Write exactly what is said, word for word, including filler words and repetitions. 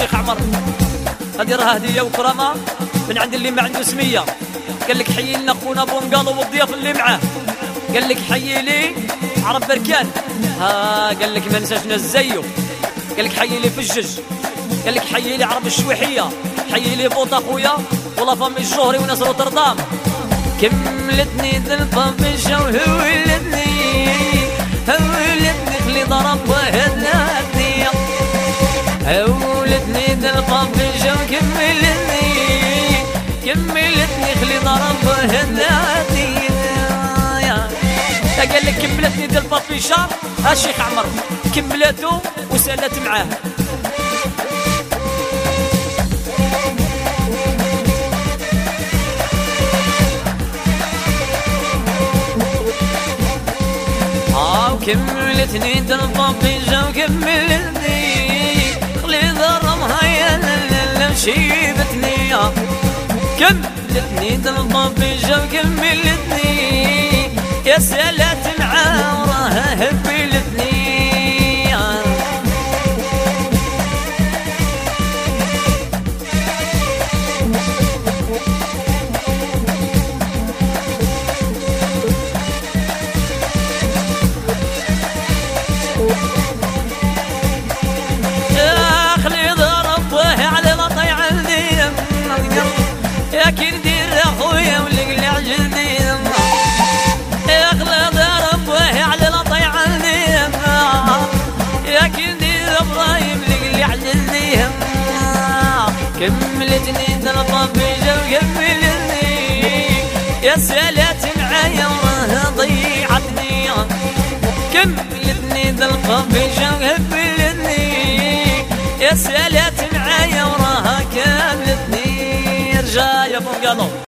الشيخ عمر، هذه راه هديه وكرامه من عند اللي ما عنده سميه. قال لك حيي لنا خونا بونقالو والضياف اللي معاه، قال لك حيي لي عرب بركان، ها قال لك ما نساش ناس زيو، قال لك حيي لي فجج، قال لك حيي لي عرب الشويحيه، حيي لي بوط اخويا ولا فامي الجوهري وناس روتردام. كملتني ذلفه بالجو هولتني هولتني خلي ضرب وهدناتني، هولتني ذلفه بالجو كملتني كملتني خلي ضرب وهدناتني. قال لك كملتني ذلفه في شهر الشيخ عمر، كملته وسالت معاه. كملتني ذلفه في الجو كملتني خلي ضربها يا لا شيبتني، كملتني ذلفه في الجو كملتني يا سالت معاه وراها هبلتني. لكن دير اخويا ولقلي عجلني يا خلا ضرب وهي على الطيع عندي، لكن دير ابراهيم لقلي عجلني. كملتني ذلفه بالجو كملتني يا سالت معايا وراها ضيعتني، كملتني ذلفه بالجو كملتني يا سالت معايا وراها كملتني. رجع يا بونقالو.